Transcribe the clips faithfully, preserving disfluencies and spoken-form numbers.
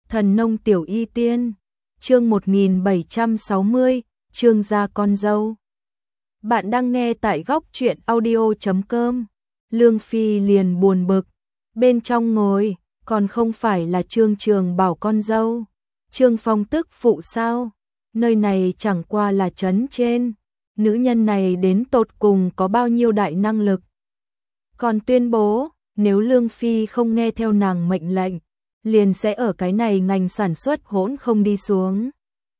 Thần nông tiểu y tiên, chương một nghìn bảy trăm sáu mươi, Trương gia con dâu. Bạn đang nghe tại góc truyện audio chấm com. Lương Phi liền buồn bực, bên trong ngồi, còn không phải là Trương Trường Bảo con dâu, Trương Phong tức phụ sao? Nơi này chẳng qua là trấn trên, nữ nhân này đến tột cùng có bao nhiêu đại năng lực. Còn tuyên bố, nếu Lương Phi không nghe theo nàng mệnh lệnh, liền sẽ ở cái này ngành sản xuất hỗn không đi xuống.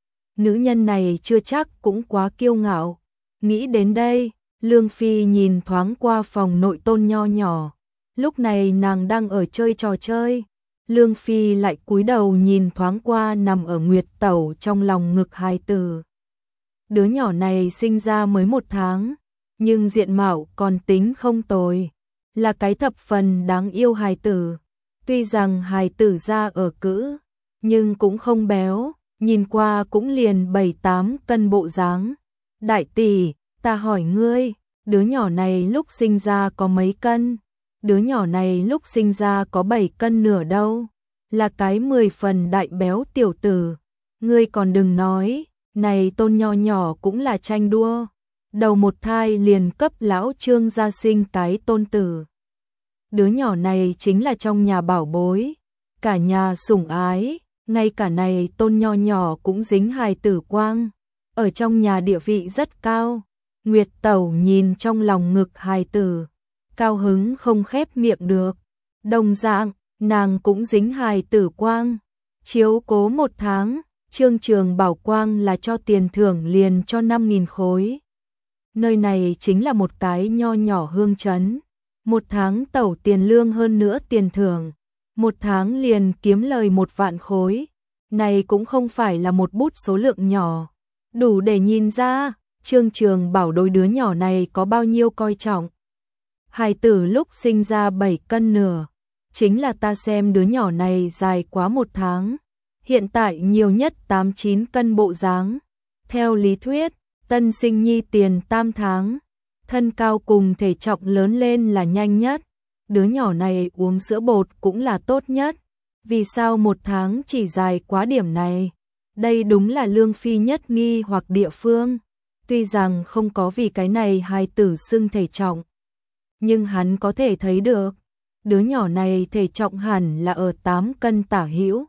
Nữ nhân này chưa chắc cũng quá kiêu ngạo. Nghĩ đến đây, Lương Phi nhìn thoáng qua phòng nội tôn nho nhỏ. Lúc này nàng đang ở chơi trò chơi. Lương Phi lại cúi đầu nhìn thoáng qua nằm ở Nguyệt Tẩu trong lòng ngực hài tử. Đứa nhỏ này sinh ra mới một tháng, nhưng diện mạo còn tính không tồi, là cái thập phần đáng yêu hài tử. Tuy rằng hài tử ra ở cữ, nhưng cũng không béo, nhìn qua cũng liền bảy tám cân bộ dáng. Đại tỷ, ta hỏi ngươi, đứa nhỏ này lúc sinh ra có mấy cân? Đứa nhỏ này lúc sinh ra có bảy cân nửa đâu, là cái mười phần đại béo tiểu tử. Ngươi còn đừng nói, này tôn nho nhỏ cũng là tranh đua, đầu một thai liền cấp lão Trương gia sinh cái tôn tử. Đứa nhỏ này chính là trong nhà bảo bối, cả nhà sủng ái, ngay cả này tôn nho nhỏ cũng dính hài tử quang, ở trong nhà địa vị rất cao. Nguyệt Tẩu nhìn trong lòng ngực hài tử, cao hứng không khép miệng được. Đồng dạng, nàng cũng dính hài tử quang, chiếu cố một tháng, Trương Trường Bảo quang là cho tiền thưởng liền cho năm nghìn khối. Nơi này chính là một cái nho nhỏ hương trấn. Một tháng tẩu tiền lương hơn nữa tiền thưởng, một tháng liền kiếm lời một vạn khối. Này cũng không phải là một bút số lượng nhỏ, đủ để nhìn ra Trương Trường Bảo đối đứa nhỏ này có bao nhiêu coi trọng. Hài tử lúc sinh ra bảy cân nửa, chính là ta xem đứa nhỏ này dài quá một tháng, hiện tại nhiều nhất tám chín cân bộ dáng. Theo lý thuyết, tân sinh nhi tiền tam tháng, thân cao cùng thể trọng lớn lên là nhanh nhất, đứa nhỏ này uống sữa bột cũng là tốt nhất. Vì sao một tháng chỉ dài quá điểm này? Đây đúng là Lương Phi nhất nghi hoặc địa phương. Tuy rằng không có vì cái này hài tử xưng thể trọng, nhưng hắn có thể thấy được, đứa nhỏ này thể trọng hẳn là ở tám cân tả hữu.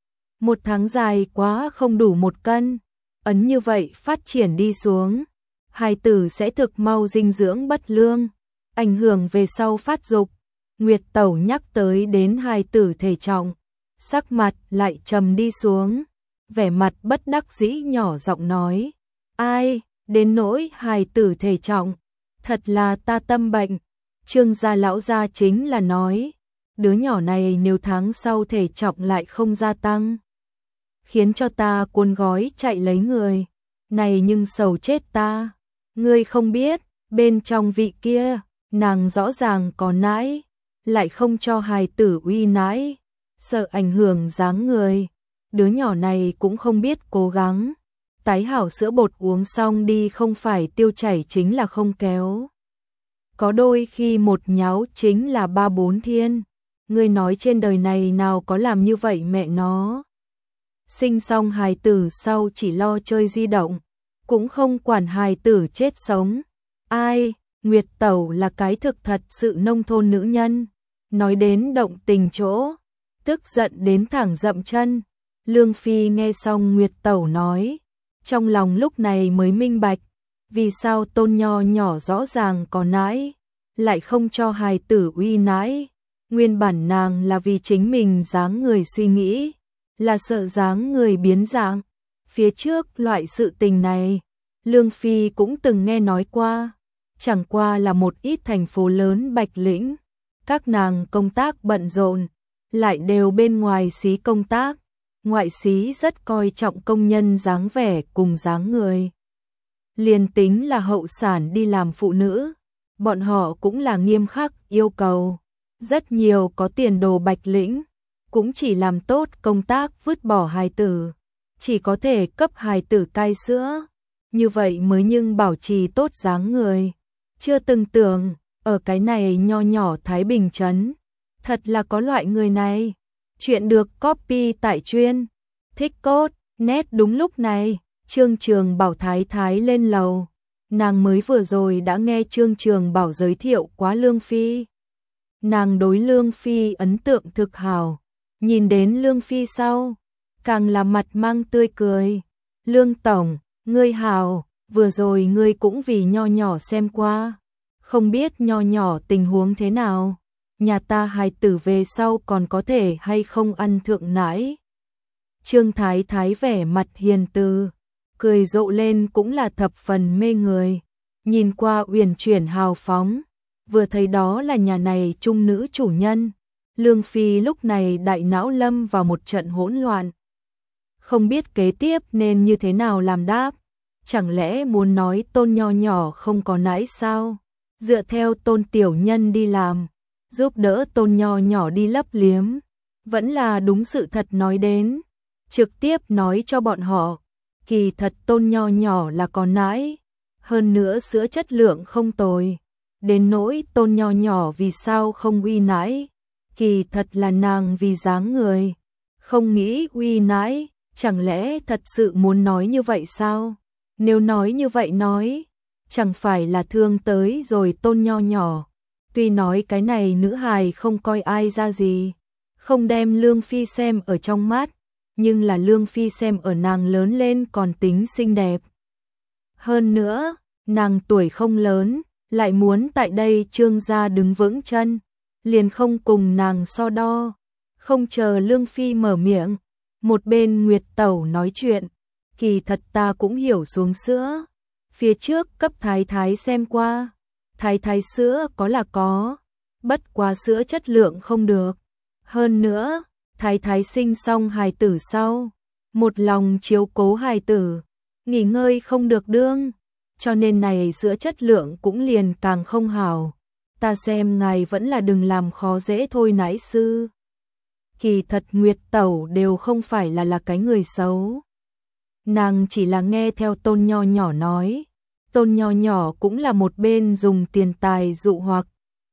Một tháng dài quá không đủ một cân, ấn như vậy phát triển đi xuống, hài tử sẽ thực mau dinh dưỡng bất lương, ảnh hưởng về sau phát dục. Nguyệt Tẩu nhắc tới đến hài tử thể trọng, sắc mặt lại trầm đi xuống, vẻ mặt bất đắc dĩ nhỏ giọng nói, ai, đến nỗi hài tử thể trọng, thật là ta tâm bệnh. Trương gia lão gia chính là nói, đứa nhỏ này nếu tháng sau thể trọng lại không gia tăng, khiến cho ta cuốn gói chạy lấy người, này nhưng sầu chết ta. Ngươi không biết, bên trong vị kia, nàng rõ ràng có nãi, lại không cho hài tử uy nãi, sợ ảnh hưởng dáng người. Đứa nhỏ này cũng không biết cố gắng, tái hảo sữa bột uống xong đi không phải tiêu chảy chính là không kéo. Có đôi khi một nháo chính là ba bốn thiên. Ngươi nói trên đời này nào có làm như vậy mẹ nó. Sinh xong hài tử sau chỉ lo chơi di động, cũng không quản hài tử chết sống. Ai, Nguyệt Tẩu là cái thực thật sự nông thôn nữ nhân. Nói đến động tình chỗ, tức giận đến thẳng dậm chân. Lương Phi nghe xong Nguyệt Tẩu nói, trong lòng lúc này mới minh bạch, vì sao tôn nho nhỏ rõ ràng có nãi, lại không cho hài tử uy nãi. Nguyên bản nàng là vì chính mình dáng người suy nghĩ, là sợ dáng người biến dạng. Phía trước loại sự tình này, Lương Phi cũng từng nghe nói qua, chẳng qua là một ít thành phố lớn Bạch Lĩnh, các nàng công tác bận rộn, lại đều bên ngoài xí công tác, ngoại xí rất coi trọng công nhân dáng vẻ cùng dáng người. Liền tính là hậu sản đi làm phụ nữ, bọn họ cũng là nghiêm khắc yêu cầu. Rất nhiều có tiền đồ Bạch Lĩnh, cũng chỉ làm tốt công tác vứt bỏ hài tử, chỉ có thể cấp hài tử cai sữa, như vậy mới nhưng bảo trì tốt dáng người. Chưa từng tưởng, ở cái này nho nhỏ Thái Bình trấn, thật là có loại người này. Chuyện được copy tại chuyên thích cốt net. Đúng lúc này, Trương Trường Bảo thái thái lên lầu. Nàng mới vừa rồi đã nghe Trương Trường Bảo giới thiệu quá Lương Phi. Nàng đối Lương Phi ấn tượng thực hảo. Nhìn đến Lương Phi sau, càng là mặt mang tươi cười. Lương Tổng, ngươi hảo, vừa rồi ngươi cũng vì nho nhỏ xem qua. Không biết nho nhỏ tình huống thế nào, nhà ta hài tử về sau còn có thể hay không ăn thượng nãi. Trương Thái Thái vẻ mặt hiền từ, cười rộ lên cũng là thập phần mê người. Nhìn qua uyển chuyển hào phóng, vừa thấy đó là nhà này trung nữ chủ nhân. Lương Phi lúc này đại não lâm vào một trận hỗn loạn. Không biết kế tiếp nên như thế nào làm đáp. Chẳng lẽ muốn nói Tôn nho nhỏ không có nãi sao? Dựa theo Tôn tiểu nhân đi làm, giúp đỡ Tôn nho nhỏ đi lấp liếm, vẫn là đúng sự thật nói đến. Trực tiếp nói cho bọn họ, kỳ thật Tôn nho nhỏ là có nãi, hơn nữa sữa chất lượng không tồi. Đến nỗi Tôn nho nhỏ vì sao không uy nãi, kỳ thật là nàng vì dáng người, không nghĩ uy nãi. Chẳng lẽ thật sự muốn nói như vậy sao? Nếu nói như vậy nói, chẳng phải là thương tới rồi Tôn nho nhỏ. Tuy nói cái này nữ hài không coi ai ra gì, không đem Lương Phi xem ở trong mắt, nhưng là Lương Phi xem ở nàng lớn lên còn tính xinh đẹp. Hơn nữa, nàng tuổi không lớn, lại muốn tại đây Trương gia đứng vững chân, liền không cùng nàng so đo. Không chờ Lương Phi mở miệng, một bên Nguyệt Tẩu nói chuyện, kỳ thật ta cũng hiểu xuống sữa. Phía trước cấp thái thái xem qua, thái thái sữa có là có, bất quá sữa chất lượng không được. Hơn nữa, thái thái sinh xong hài tử sau, một lòng chiếu cố hài tử, nghỉ ngơi không được đương, cho nên này sữa chất lượng cũng liền càng không hảo. Ta xem ngài vẫn là đừng làm khó dễ thôi nãi sư. Kỳ thật Nguyệt Tẩu đều không phải là là cái người xấu. Nàng chỉ là nghe theo Tôn nho nhỏ nói. Tôn nho nhỏ cũng là một bên dùng tiền tài dụ hoặc,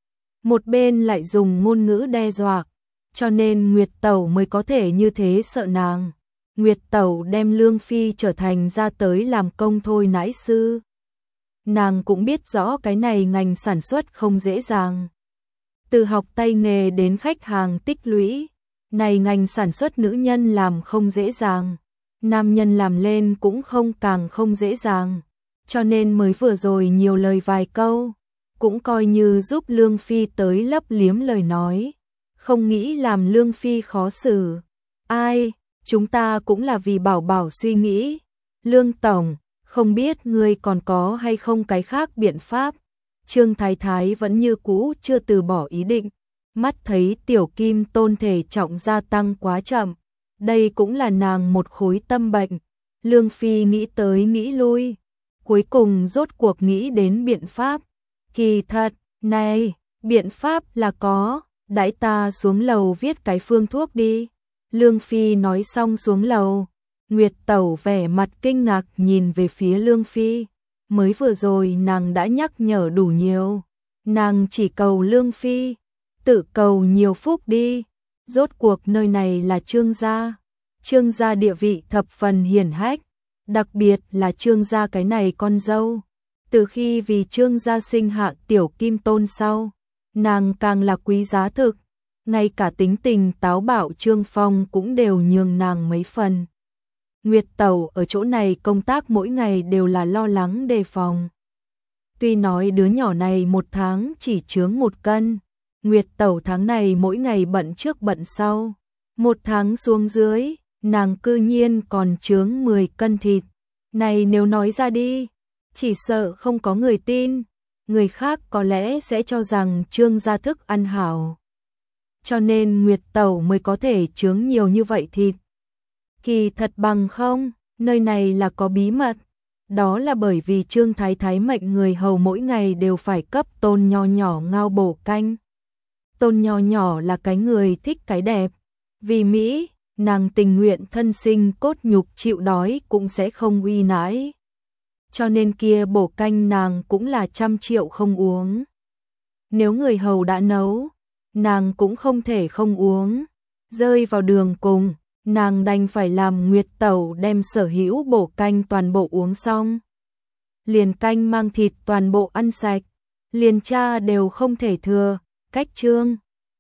một bên lại dùng ngôn ngữ đe dọa, cho nên Nguyệt Tẩu mới có thể như thế sợ nàng. Nguyệt Tẩu đem Lương Phi trở thành ra tới làm công thôi nãi sư. Nàng cũng biết rõ cái này ngành sản xuất không dễ dàng. Từ học tay nghề đến khách hàng tích lũy, này ngành sản xuất nữ nhân làm không dễ dàng, nam nhân làm lên cũng không càng không dễ dàng. Cho nên mới vừa rồi nhiều lời vài câu, cũng coi như giúp Lương Phi tới lấp liếm lời nói, không nghĩ làm Lương Phi khó xử. Ai, chúng ta cũng là vì bảo bảo suy nghĩ. Lương Tổng, không biết ngươi còn có hay không cái khác biện pháp. Trương Thái Thái vẫn như cũ chưa từ bỏ ý định, mắt thấy tiểu kim tôn thể trọng gia tăng quá chậm, đây cũng là nàng một khối tâm bệnh. Lương Phi nghĩ tới nghĩ lui, cuối cùng rốt cuộc nghĩ đến biện pháp. Kỳ thật, này, biện pháp là có, đãi ta xuống lầu viết cái phương thuốc đi. Lương Phi nói xong xuống lầu, Nguyệt Tẩu vẻ mặt kinh ngạc nhìn về phía Lương Phi. Mới vừa rồi nàng đã nhắc nhở đủ nhiều, nàng chỉ cầu Lương Phi tự cầu nhiều phúc đi. Rốt cuộc nơi này là Trương gia, Trương gia địa vị thập phần hiển hách, đặc biệt là Trương gia cái này con dâu. Từ khi vì Trương gia sinh hạ tiểu kim tôn sau, nàng càng là quý giá thực, ngay cả tính tình táo bạo Trương Phong cũng đều nhường nàng mấy phần. Nguyệt Tẩu ở chỗ này công tác mỗi ngày đều là lo lắng đề phòng. Tuy nói đứa nhỏ này một tháng chỉ chướng một cân, Nguyệt Tẩu tháng này mỗi ngày bận trước bận sau, một tháng xuống dưới, nàng cư nhiên còn chướng mười cân thịt. Này nếu nói ra đi, chỉ sợ không có người tin, người khác có lẽ sẽ cho rằng Trương gia thức ăn hảo. Cho nên Nguyệt Tẩu mới có thể chướng nhiều như vậy thịt. Kỳ thật bằng không, nơi này là có bí mật. Đó là bởi vì Trương Thái Thái mệnh người hầu mỗi ngày đều phải cấp Tôn nho nhỏ ngao bổ canh. Tôn nho nhỏ là cái người thích cái đẹp. Vì Mỹ, nàng tình nguyện thân sinh cốt nhục chịu đói cũng sẽ không uy nãi. Cho nên kia bổ canh nàng cũng là trăm triệu không uống. Nếu người hầu đã nấu, nàng cũng không thể không uống. Rơi vào đường cùng, nàng đành phải làm Nguyệt Tẩu đem sở hữu bổ canh toàn bộ uống xong. Liền canh mang thịt toàn bộ ăn sạch, liền cha đều không thể thừa, cách trương.